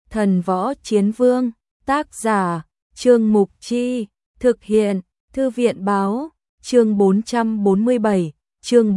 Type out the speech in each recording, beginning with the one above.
Thần Võ Chiến Vương, tác giả, Trương Mục Chi, thực hiện, Thư viện Báo, chương 447, chương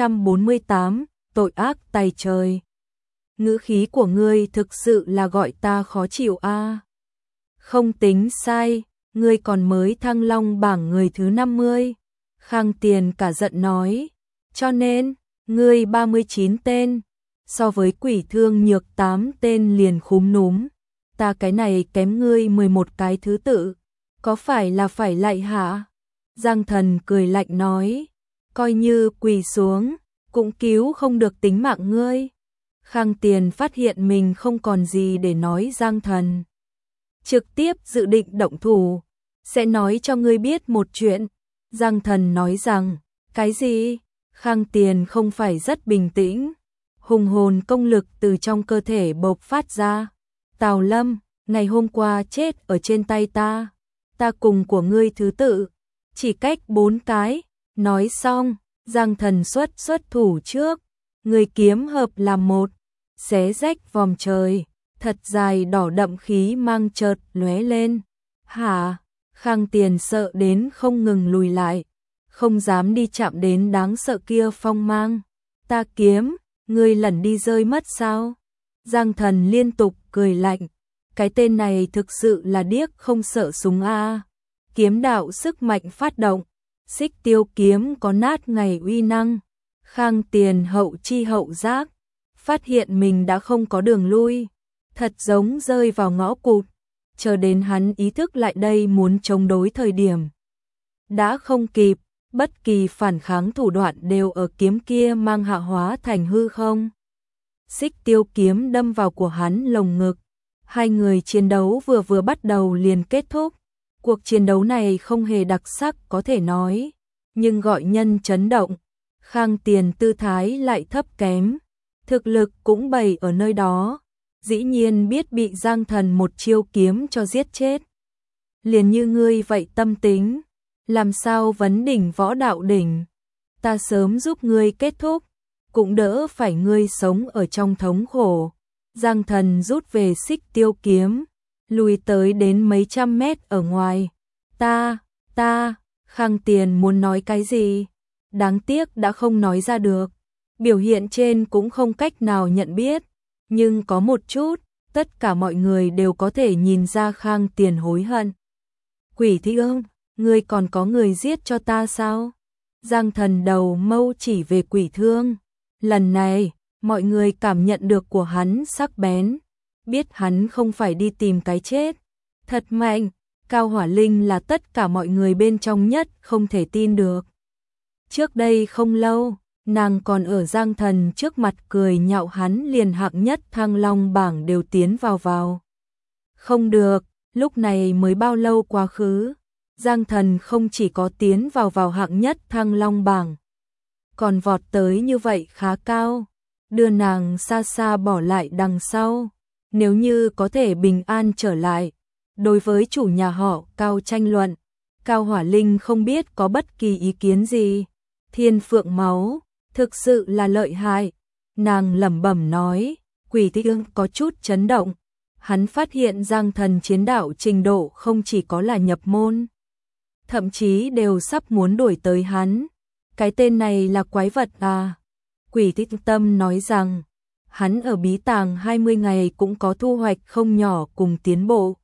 448, tội ác tày trời. Ngữ khí của ngươi thực sự là gọi ta khó chịu a. Không tính sai, ngươi còn mới thăng long bảng người thứ 50. Khang Tiền cả giận nói, cho nên, ngươi 39 tên, so với Quỷ Thương Nhược 8 tên liền khúm núm, ta cái này kém ngươi 11 cái thứ tự, có phải là phải lạy hả? Giang Thần cười lạnh nói, coi như quỳ xuống, cũng cứu không được tính mạng ngươi. Khang Tiền phát hiện mình không còn gì để nói Giang Thần. Trực tiếp dự định động thủ, sẽ nói cho ngươi biết một chuyện. Giang Thần nói rằng, cái gì? Khang Tiền không phải rất bình tĩnh. Hùng hồn công lực từ trong cơ thể bộc phát ra. Tào Lâm, ngày hôm qua chết ở trên tay ta. Ta cùng của ngươi thứ tự, chỉ cách 4 cái. Nói xong, Giang Thần xuất thủ trước. Người kiếm hợp làm một, xé rách vòm trời. Thật dài đỏ đậm khí mang chợt lóe lên. Hả? Khang Tiền sợ đến không ngừng lùi lại, không dám đi chạm đến đáng sợ kia phong mang. Ta kiếm, ngươi lẩn đi rơi mất sao? Giang Thần liên tục cười lạnh, cái tên này thực sự là điếc không sợ súng a. Kiếm đạo sức mạnh phát động, Xích Tiêu kiếm có nát ngày uy năng. Khang Tiền hậu chi hậu giác, phát hiện mình đã không có đường lui, thật giống rơi vào ngõ cụt. Chờ đến hắn ý thức lại đây muốn chống đối thời điểm, đã không kịp, bất kỳ phản kháng thủ đoạn đều ở kiếm kia mang hạ hóa thành hư không. Xích Tiêu kiếm đâm vào của hắn lồng ngực, hai người chiến đấu vừa bắt đầu liền kết thúc. Cuộc chiến đấu này không hề đặc sắc có thể nói, nhưng gọi nhân chấn động. Khang Tiền tư thái lại thấp kém, thực lực cũng bày ở nơi đó. Dĩ nhiên biết bị Giang Thần một chiêu kiếm cho giết chết. Liền như ngươi vậy tâm tính, làm sao vấn đỉnh võ đạo đỉnh, ta sớm giúp ngươi kết thúc, cũng đỡ phải ngươi sống ở trong thống khổ. Giang Thần rút về Xích Tiêu kiếm, lùi tới đến mấy trăm mét ở ngoài. Ta, Khang Tiền muốn nói cái gì, đáng tiếc đã không nói ra được, biểu hiện trên cũng không cách nào nhận biết. Nhưng có một chút, tất cả mọi người đều có thể nhìn ra Khang Tiền hối hận. Quỷ Thương, ngươi còn có người giết cho ta sao? Giang Thần đầu mâu chỉ về Quỷ Thương. Lần này, mọi người cảm nhận được của hắn sắc bén, biết hắn không phải đi tìm cái chết. Thật mạnh, Cao Hỏa Linh là tất cả mọi người bên trong nhất không thể tin được. Trước đây không lâu, nàng còn ở Giang Thần trước mặt cười nhạo hắn liền hạng nhất thăng long bảng đều tiến vào. Không được, lúc này mới bao lâu quá khứ, Giang Thần không chỉ có tiến vào hạng nhất thăng long bảng, còn vọt tới như vậy khá cao, đưa nàng xa xa bỏ lại đằng sau. Nếu như có thể bình an trở lại, đối với chủ nhà họ Cao tranh luận, Cao Hỏa Linh không biết có bất kỳ ý kiến gì. Thiên Phượng máu, thực sự là lợi hại. Nàng lẩm bẩm nói, Quỷ Thương có chút chấn động. Hắn phát hiện Giang Thần chiến đạo trình độ không chỉ có là nhập môn, thậm chí đều sắp muốn đuổi tới hắn. Cái tên này là quái vật à? Quỷ Thích Tâm nói rằng, hắn ở bí tàng 20 ngày cũng có thu hoạch không nhỏ cùng tiến bộ.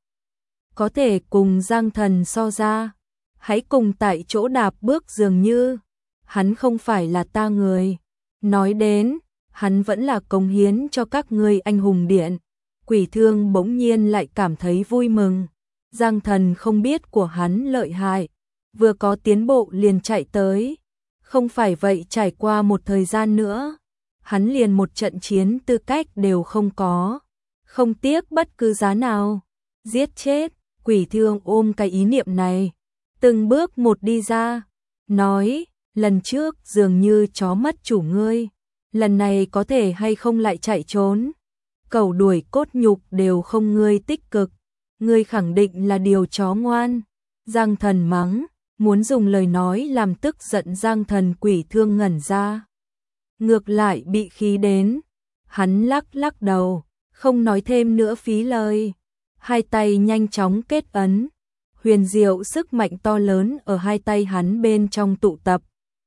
Có thể cùng Giang Thần so ra, hãy cùng tại chỗ đạp bước dường như. Hắn không phải là ta người. Nói đến, hắn vẫn là cống hiến cho các ngươi anh hùng điện. Quỷ Thương bỗng nhiên lại cảm thấy vui mừng. Giang Thần không biết của hắn lợi hại, vừa có tiến bộ liền chạy tới. Không phải vậy trải qua một thời gian nữa, hắn liền một trận chiến tư cách đều không có. Không tiếc bất cứ giá nào, giết chết. Quỷ Thương ôm cái ý niệm này, từng bước một đi ra, nói, lần trước dường như chó mất chủ ngươi, lần này có thể hay không lại chạy trốn. Cẩu đuổi cốt nhục đều không ngươi tích cực, ngươi khẳng định là điều chó ngoan. Giang Thần mắng, muốn dùng lời nói làm tức giận Giang Thần. Quỷ Thương ngẩn ra, ngược lại bị khí đến, hắn lắc đầu, không nói thêm nữa phí lời. Hai tay nhanh chóng kết ấn, huyền diệu sức mạnh to lớn ở hai tay hắn bên trong tụ tập.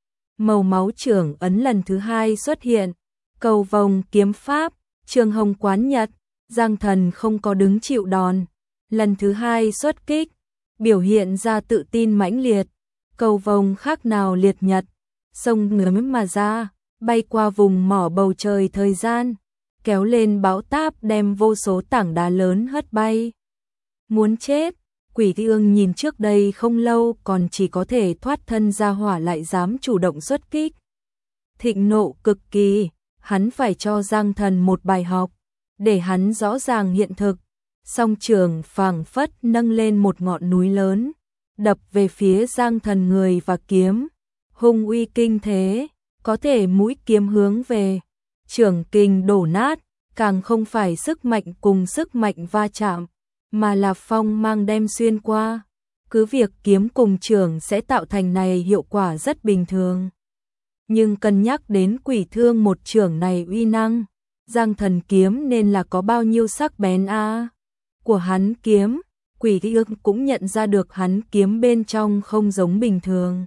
Màu máu trưởng ấn lần thứ hai xuất hiện, cầu vồng kiếm pháp, Trường Hồng quán nhật, Giang Thần không có đứng chịu đòn. Lần thứ hai xuất kích, biểu hiện ra tự tin mãnh liệt, cầu vồng khác nào liệt nhật, sông ngớm mà ra, bay qua vùng mỏ bầu trời thời gian, kéo lên bão táp đem vô số tảng đá lớn hất bay. Muốn chết, Quỷ Ương nhìn trước đây không lâu còn chỉ có thể thoát thân ra hỏa lại dám chủ động xuất kích. Thịnh nộ cực kỳ, hắn phải cho Giang Thần một bài học, để hắn rõ ràng hiện thực. Song trường phảng phất nâng lên một ngọn núi lớn, đập về phía Giang Thần người và kiếm, hung uy kinh thế, có thể mũi kiếm hướng về, trường kình đổ nát, càng không phải sức mạnh cùng sức mạnh va chạm, mà là phong mang đem xuyên qua. Cứ việc kiếm cùng trường sẽ tạo thành này hiệu quả rất bình thường. Nhưng cân nhắc đến Quỷ Thương một trường này uy năng, Giang Thần kiếm nên là có bao nhiêu sắc bén a của hắn kiếm, Quỷ Ương cũng nhận ra được hắn kiếm bên trong không giống bình thường.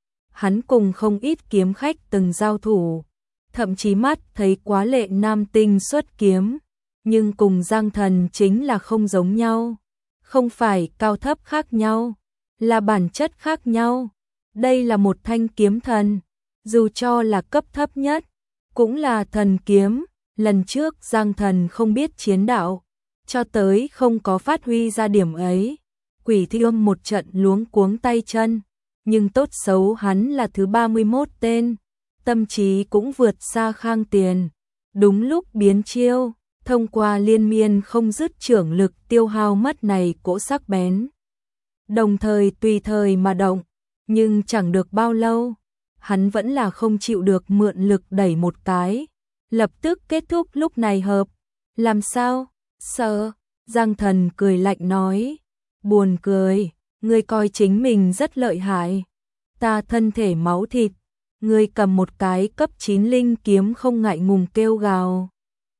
Hắn cùng không ít kiếm khách từng giao thủ, thậm chí mắt thấy quá lệ nam tinh xuất kiếm, nhưng cùng Giang Thần chính là không giống nhau, không phải cao thấp khác nhau, là bản chất khác nhau. Đây là một thanh kiếm thần, dù cho là cấp thấp nhất, cũng là thần kiếm. Lần trước Giang Thần không biết chiến đạo, cho tới không có phát huy ra điểm ấy. Quỷ Thương một trận luống cuống tay chân, nhưng tốt xấu hắn là thứ 31 tên, tâm trí cũng vượt xa Khang Tiền. Đúng lúc biến chiêu, thông qua liên miên không dứt trưởng lực tiêu hao mất này cỗ sắc bén. Đồng thời tùy thời mà động, nhưng chẳng được bao lâu, hắn vẫn là không chịu được mượn lực đẩy một cái, lập tức kết thúc lúc này hợp. Làm sao? Sợ? Giang Thần cười lạnh nói. Buồn cười, ngươi coi chính mình rất lợi hại. Ta thân thể máu thịt, ngươi cầm một cái cấp 9 linh kiếm không ngại ngùng kêu gào.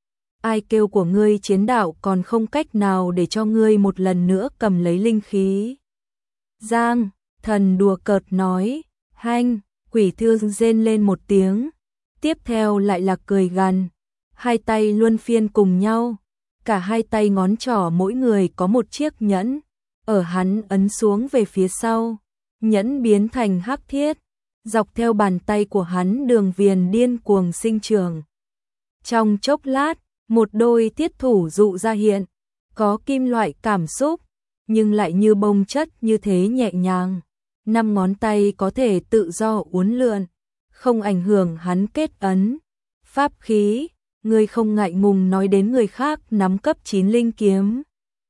Ai kêu của ngươi chiến đạo còn không cách nào để cho ngươi một lần nữa cầm lấy linh khí. Giang Thần đùa cợt nói. Hanh, Quỷ Thương rên lên một tiếng, tiếp theo lại là cười gằn, hai tay luân phiên cùng nhau, cả hai tay ngón trỏ mỗi người có một chiếc nhẫn, ở hắn ấn xuống về phía sau, nhẫn biến thành hắc thiết, dọc theo bàn tay của hắn đường viền điên cuồng sinh trưởng. Trong chốc lát, một đôi thiết thủ dụ ra hiện, có kim loại cảm xúc, nhưng lại như bông chất như thế nhẹ nhàng. 5 ngón tay có thể tự do uốn lượn, không ảnh hưởng hắn kết ấn. Pháp khí, ngươi không ngại ngùng nói đến người khác nắm cấp 9 linh kiếm.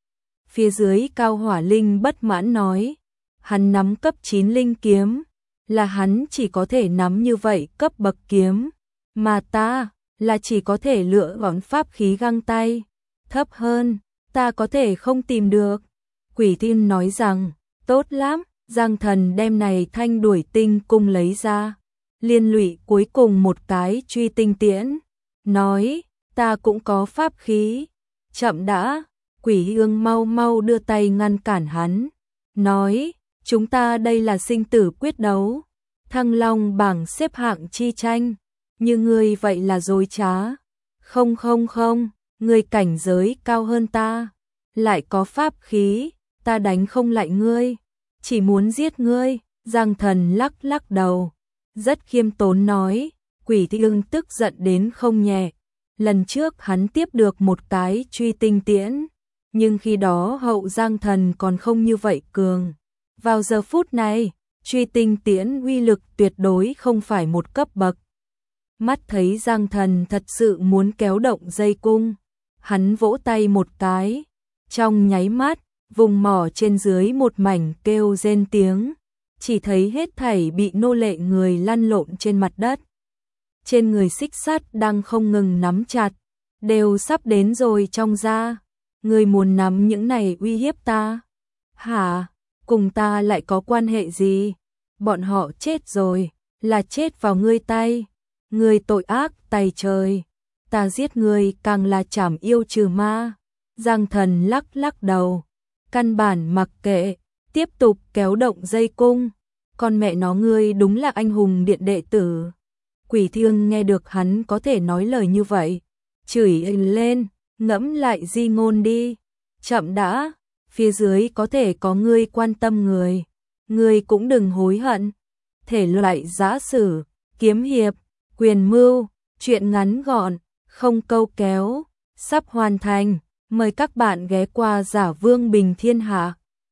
Phía dưới Cao Hỏa Linh bất mãn nói, hắn nắm cấp 9 linh kiếm, là hắn chỉ có thể nắm như vậy cấp bậc kiếm, mà ta là chỉ có thể lựa gọn pháp khí găng tay, thấp hơn, ta có thể không tìm được. Quỷ Thiên nói rằng, tốt lắm. Giang Thần đem này thanh đuổi tinh cung lấy ra, liên lụy cuối cùng một cái truy tinh tiễn, nói, ta cũng có pháp khí. Chậm đã, Quỷ Ương mau mau đưa tay ngăn cản hắn, nói, chúng ta đây là sinh tử quyết đấu, Thăng Long bảng xếp hạng chi tranh, như ngươi vậy là dối trá. Không không không, ngươi cảnh giới cao hơn ta, lại có pháp khí, ta đánh không lại ngươi. Chỉ muốn giết ngươi. Giang Thần lắc lắc đầu, rất khiêm tốn nói. Quỷ Thương tức giận đến không nhẹ. Lần trước hắn tiếp được một cái truy tinh tiễn, nhưng khi đó hậu Giang Thần còn không như vậy cường. Vào giờ phút này, truy tinh tiễn uy lực tuyệt đối không phải một cấp bậc. Mắt thấy Giang Thần thật sự muốn kéo động dây cung, hắn vỗ tay một cái, trong nháy mắt, vùng mỏ trên dưới một mảnh kêu rên tiếng, chỉ thấy hết thảy bị nô lệ người lăn lộn trên mặt đất. Trên người xích sắt đang không ngừng nắm chặt, đều sắp đến rồi trong da. Người muốn nắm những này uy hiếp ta? Hả? Cùng ta lại có quan hệ gì? Bọn họ chết rồi, là chết vào ngươi tay. Ngươi tội ác tày trời. ta giết người càng là trảm yêu trừ ma. Giang Thần lắc lắc đầu, căn bản mặc kệ, tiếp tục kéo động dây cung. Con mẹ nó, ngươi đúng là anh hùng điện đệ tử. Quỷ Thương nghe được hắn có thể nói lời như vậy, chửi lên, ngẫm lại di ngôn đi. Chậm đã, phía dưới có thể có ngươi quan tâm người, ngươi cũng đừng hối hận. Thể loại giã sử, kiếm hiệp, quyền mưu, truyện ngắn gọn, không câu kéo, sắp hoàn thành. Mời các bạn ghé qua Giả Vương Bình Thiên Hạ.